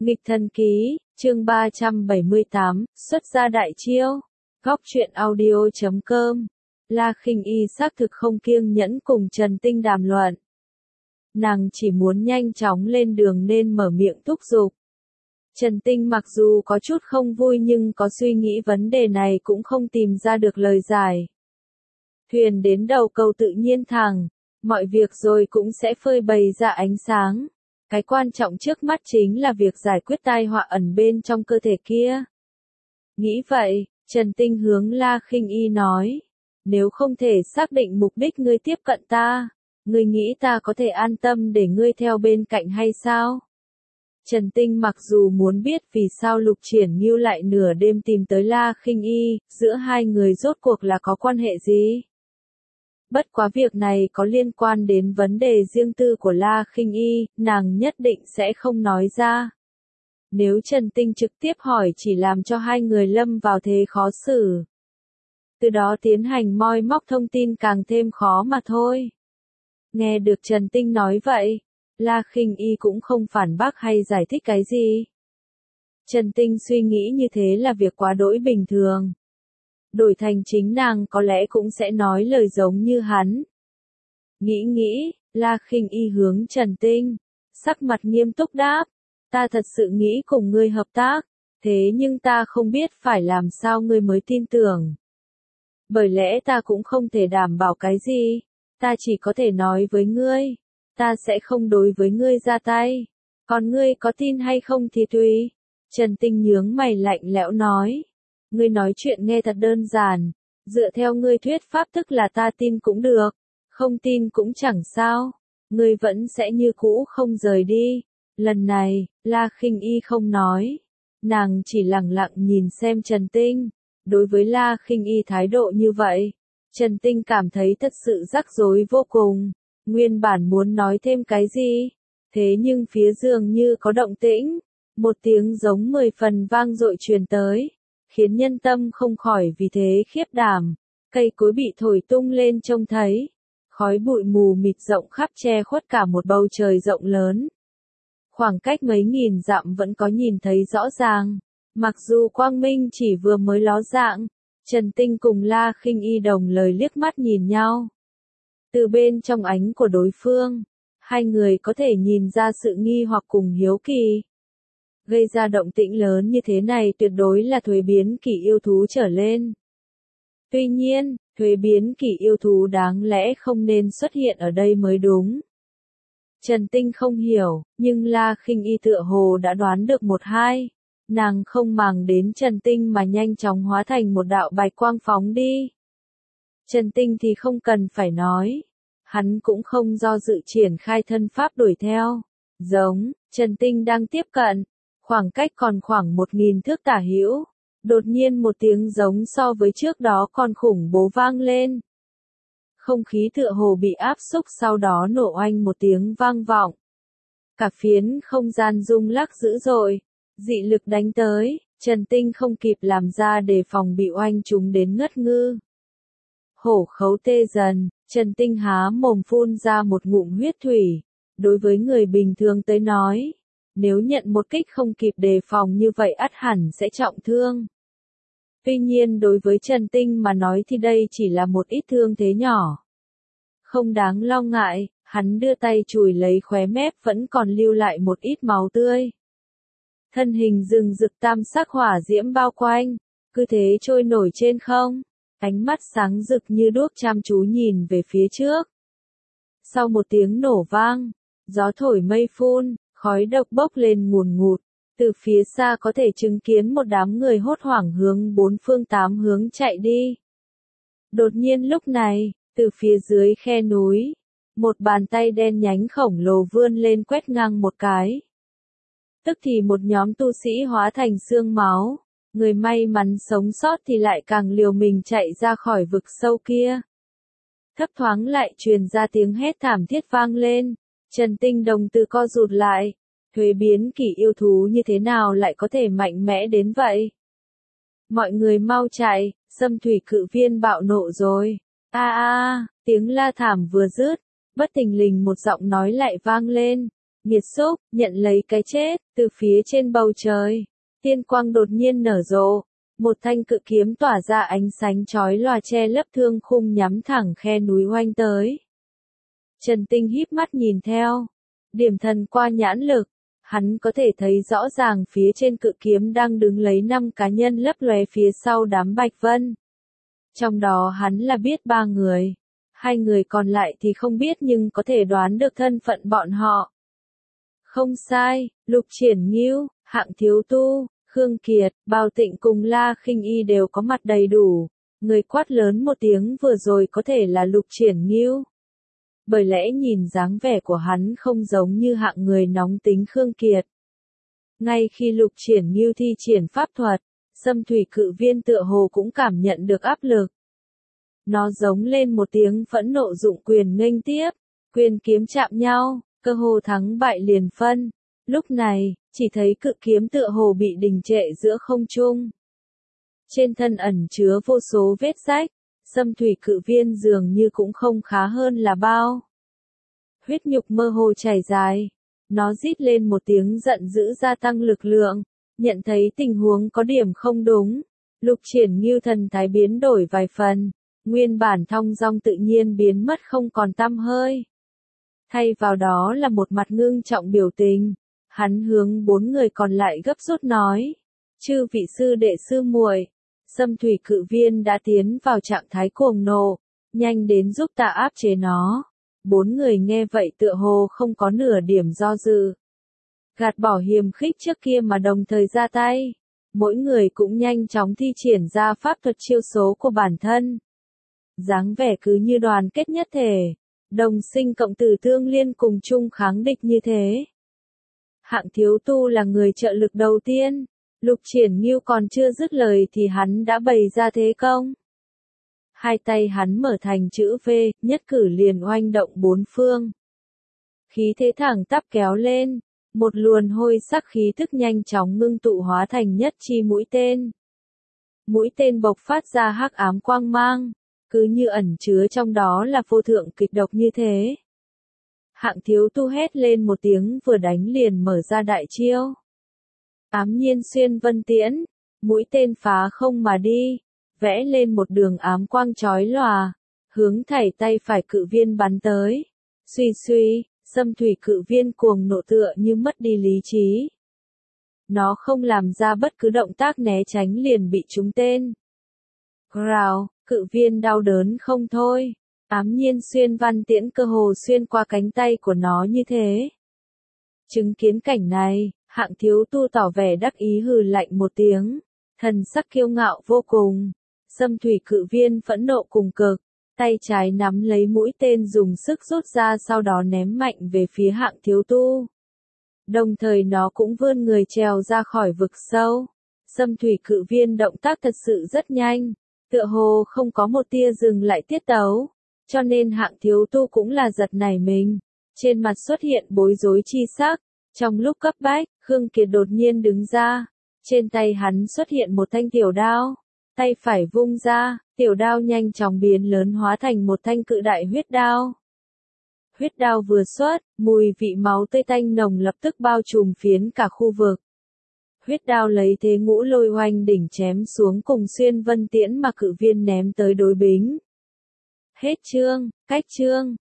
Nghịch thần ký, chương 378, xuất gia đại chiêu. Góc truyện audio.com. La Khinh Y xác thực không kiêng nhẫn cùng Trần Tinh đàm luận. Nàng chỉ muốn nhanh chóng lên đường nên mở miệng thúc giục. Trần Tinh mặc dù có chút không vui nhưng có suy nghĩ vấn đề này cũng không tìm ra được lời giải. Thuyền đến đầu cầu tự nhiên thẳng, mọi việc rồi cũng sẽ phơi bày ra ánh sáng. Cái quan trọng trước mắt chính là việc giải quyết tai họa ẩn bên trong cơ thể kia. Nghĩ vậy, Trần Tinh hướng La Khinh Y nói, nếu không thể xác định mục đích ngươi tiếp cận ta, ngươi nghĩ ta có thể an tâm để ngươi theo bên cạnh hay sao? Trần Tinh mặc dù muốn biết vì sao Lục Triển Ngưu lại nửa đêm tìm tới La Khinh Y, giữa hai người rốt cuộc là có quan hệ gì? Bất quá việc này có liên quan đến vấn đề riêng tư của La Khinh Y, nàng nhất định sẽ không nói ra. Nếu Trần Tinh trực tiếp hỏi chỉ làm cho hai người lâm vào thế khó xử. Từ đó tiến hành moi móc thông tin càng thêm khó mà thôi. Nghe được Trần Tinh nói vậy, La Khinh Y cũng không phản bác hay giải thích cái gì. Trần Tinh suy nghĩ như thế là việc quá đỗi bình thường. Đổi thành chính nàng có lẽ cũng sẽ nói lời giống như hắn. Nghĩ, La Khinh Y hướng Trần Tinh, sắc mặt nghiêm túc đáp, ta thật sự nghĩ cùng ngươi hợp tác, thế nhưng ta không biết phải làm sao ngươi mới tin tưởng. Bởi lẽ ta cũng không thể đảm bảo cái gì, ta chỉ có thể nói với ngươi, ta sẽ không đối với ngươi ra tay, còn ngươi có tin hay không thì tùy. Trần Tinh nhướng mày lạnh lẽo nói. Ngươi nói chuyện nghe thật đơn giản, dựa theo ngươi thuyết pháp tức là ta tin cũng được, không tin cũng chẳng sao, ngươi vẫn sẽ như cũ không rời đi. Lần này, La Khinh Y không nói, nàng chỉ lặng lặng nhìn xem Trần Tinh. Đối với La Khinh Y thái độ như vậy, Trần Tinh cảm thấy thật sự rắc rối vô cùng, nguyên bản muốn nói thêm cái gì, thế nhưng phía dường như có động tĩnh, một tiếng giống 10 phần vang dội truyền tới. Khiến nhân tâm không khỏi vì thế khiếp đảm, cây cối bị thổi tung lên trông thấy, khói bụi mù mịt rộng khắp che khuất cả một bầu trời rộng lớn. Khoảng cách mấy nghìn dặm vẫn có nhìn thấy rõ ràng, mặc dù quang minh chỉ vừa mới ló dạng, Trần Tinh cùng La Khinh Y đồng lời liếc mắt nhìn nhau. Từ bên trong ánh của đối phương, hai người có thể nhìn ra sự nghi hoặc cùng hiếu kỳ. Gây ra động tĩnh lớn như thế này tuyệt đối là thuế biến kỷ yêu thú trở lên. Tuy nhiên, thuế biến kỷ yêu thú đáng lẽ không nên xuất hiện ở đây mới đúng. Trần Tinh không hiểu, nhưng La Khinh Y tựa hồ đã đoán được một hai. Nàng không màng đến Trần Tinh mà nhanh chóng hóa thành một đạo bạch quang phóng đi. Trần Tinh thì không cần phải nói. Hắn cũng không do dự triển khai thân pháp đuổi theo. Giống, Trần Tinh đang tiếp cận. Khoảng cách còn khoảng 1000 thước tả hữu, đột nhiên một tiếng giống so với trước đó còn khủng bố vang lên. Không khí tựa hồ bị áp xúc sau đó nổ oanh một tiếng vang vọng. Cả phiến không gian rung lắc dữ dội, dị lực đánh tới, Trần Tinh không kịp làm ra để phòng bị oanh chúng đến ngất ngư. Hổ khấu tê dần, Trần Tinh há mồm phun ra một ngụm huyết thủy, đối với người bình thường tới nói. Nếu nhận một kích không kịp đề phòng như vậy ắt hẳn sẽ trọng thương. Tuy nhiên đối với Trần Tinh mà nói thì đây chỉ là một ít thương thế nhỏ. Không đáng lo ngại, hắn đưa tay chùi lấy khóe mép vẫn còn lưu lại một ít máu tươi. Thân hình rừng rực tam sắc hỏa diễm bao quanh, cứ thế trôi nổi trên không, ánh mắt sáng rực như đuốc chăm chú nhìn về phía trước. Sau một tiếng nổ vang, gió thổi mây phun. Khói độc bốc lên ngùn ngụt, từ phía xa có thể chứng kiến một đám người hốt hoảng hướng bốn phương tám hướng chạy đi. Đột nhiên lúc này, từ phía dưới khe núi, một bàn tay đen nhánh khổng lồ vươn lên quét ngang một cái. Tức thì một nhóm tu sĩ hóa thành xương máu, người may mắn sống sót thì lại càng liều mình chạy ra khỏi vực sâu kia. Thấp thoáng lại truyền ra tiếng hét thảm thiết vang lên. Trần Tinh đồng tử co rụt lại, thuế biến kỷ yêu thú như thế nào lại có thể mạnh mẽ đến vậy? Mọi người mau chạy, Xâm Thủy Cự Viên bạo nộ rồi. Tiếng la thảm vừa dứt, bất thình lình một giọng nói lại vang lên, Nghiệt xúc, nhận lấy cái chết, từ phía trên bầu trời. Tiên quang đột nhiên nở rộ. Một thanh cự kiếm tỏa ra ánh sáng chói lòa che lấp thương khung nhắm thẳng khe núi oanh tới. Trần Tinh híp mắt nhìn theo. Điểm thần qua nhãn lực. Hắn có thể thấy rõ ràng phía trên cự kiếm đang đứng lấy 5 cá nhân lấp lóe phía sau đám Bạch Vân. Trong đó hắn là biết 3 người. 2 người còn lại thì không biết nhưng có thể đoán được thân phận bọn họ. Không sai, Lục Triển Ngưu, Hạng Thiếu Tu, Khương Kiệt, Bao Tịnh cùng La Khinh Y đều có mặt đầy đủ. Người quát lớn một tiếng vừa rồi có thể là Lục Triển Ngưu. Bởi lẽ nhìn dáng vẻ của hắn không giống như hạng người nóng tính Khương Kiệt. Ngay khi Lục Triển Ngưu thi triển pháp thuật, Sâm Thủy Cự Viên tựa hồ cũng cảm nhận được áp lực. Nó giống lên một tiếng phẫn nộ dụng quyền nghênh tiếp, quyền kiếm chạm nhau, cơ hồ thắng bại liền phân. Lúc này, chỉ thấy cự kiếm tựa hồ bị đình trệ giữa không trung. Trên thân ẩn chứa vô số vết rách, Sâm Thủy Cự Viên dường như cũng không khá hơn là bao. Huyết nhục mơ hồ chảy dài, nó rít lên một tiếng giận dữ gia tăng lực lượng, nhận thấy tình huống có điểm không đúng. Lục Triển Ngưu thần thái biến đổi vài phần, nguyên bản thong dong tự nhiên biến mất không còn tăm hơi. Thay vào đó là một mặt ngưng trọng biểu tình, hắn hướng 4 người còn lại gấp rút nói: "Chư vị sư đệ sư muội, Sâm Thủy Cự Viên đã tiến vào trạng thái cuồng nộ, nhanh đến giúp ta áp chế nó." 4 người nghe vậy tựa hồ không có nửa điểm do dự. Gạt bỏ hiềm khích trước kia mà đồng thời ra tay. Mỗi người cũng nhanh chóng thi triển ra pháp thuật chiêu số của bản thân. Dáng vẻ cứ như đoàn kết nhất thể, đồng sinh cộng tử tương liên cùng chung kháng địch như thế. Hạng Thiếu Tu là người trợ lực đầu tiên. Lục Triển Ngưu còn chưa dứt lời thì hắn đã bày ra thế công. Hai tay hắn mở thành chữ V, nhất cử liền oanh động 4 phương. Khí thế thẳng tắp kéo lên, một luồn hôi sắc khí tức nhanh chóng ngưng tụ hóa thành nhất chi mũi tên. Mũi tên bộc phát ra hắc ám quang mang, cứ như ẩn chứa trong đó là vô thượng kịch độc như thế. Hạng Thiếu Tu hét lên một tiếng vừa đánh liền mở ra đại chiêu. Ám nhiên xuyên vân tiễn, mũi tên phá không mà đi, vẽ lên một đường ám quang chói lòa, hướng thảy tay phải cự viên bắn tới. Suy suy, Sâm Thủy Cự Viên cuồng nộ tựa như mất đi lý trí. Nó không làm ra bất cứ động tác né tránh liền bị trúng tên. Rào, cự viên đau đớn không thôi. Ám nhiên xuyên văn tiễn cơ hồ xuyên qua cánh tay của nó như thế. Chứng kiến cảnh này, Hạng Thiếu Tu tỏ vẻ đắc ý hừ lạnh một tiếng, thần sắc kiêu ngạo vô cùng. Sâm Thủy Cự Viên phẫn nộ cùng cực, tay trái nắm lấy mũi tên dùng sức rút ra sau đó ném mạnh về phía Hạng Thiếu Tu. Đồng thời nó cũng vươn người trèo ra khỏi vực sâu. Sâm Thủy Cự Viên động tác thật sự rất nhanh, tựa hồ không có một tia dừng lại tiết tấu, cho nên Hạng Thiếu Tu cũng là giật nảy mình. Trên mặt xuất hiện bối rối chi sắc. Trong lúc cấp bách, Khương Kiệt đột nhiên đứng ra. Trên tay hắn xuất hiện một thanh tiểu đao. Tay phải vung ra, tiểu đao nhanh chóng biến lớn hóa thành một thanh cự đại huyết đao. Huyết đao vừa xuất, mùi vị máu tươi tanh nồng lập tức bao trùm phiến cả khu vực. Huyết đao lấy thế ngũ lôi oanh đỉnh chém xuống cùng xuyên vân tiễn mà cự viên ném tới đối bính. Hết chương, cách chương.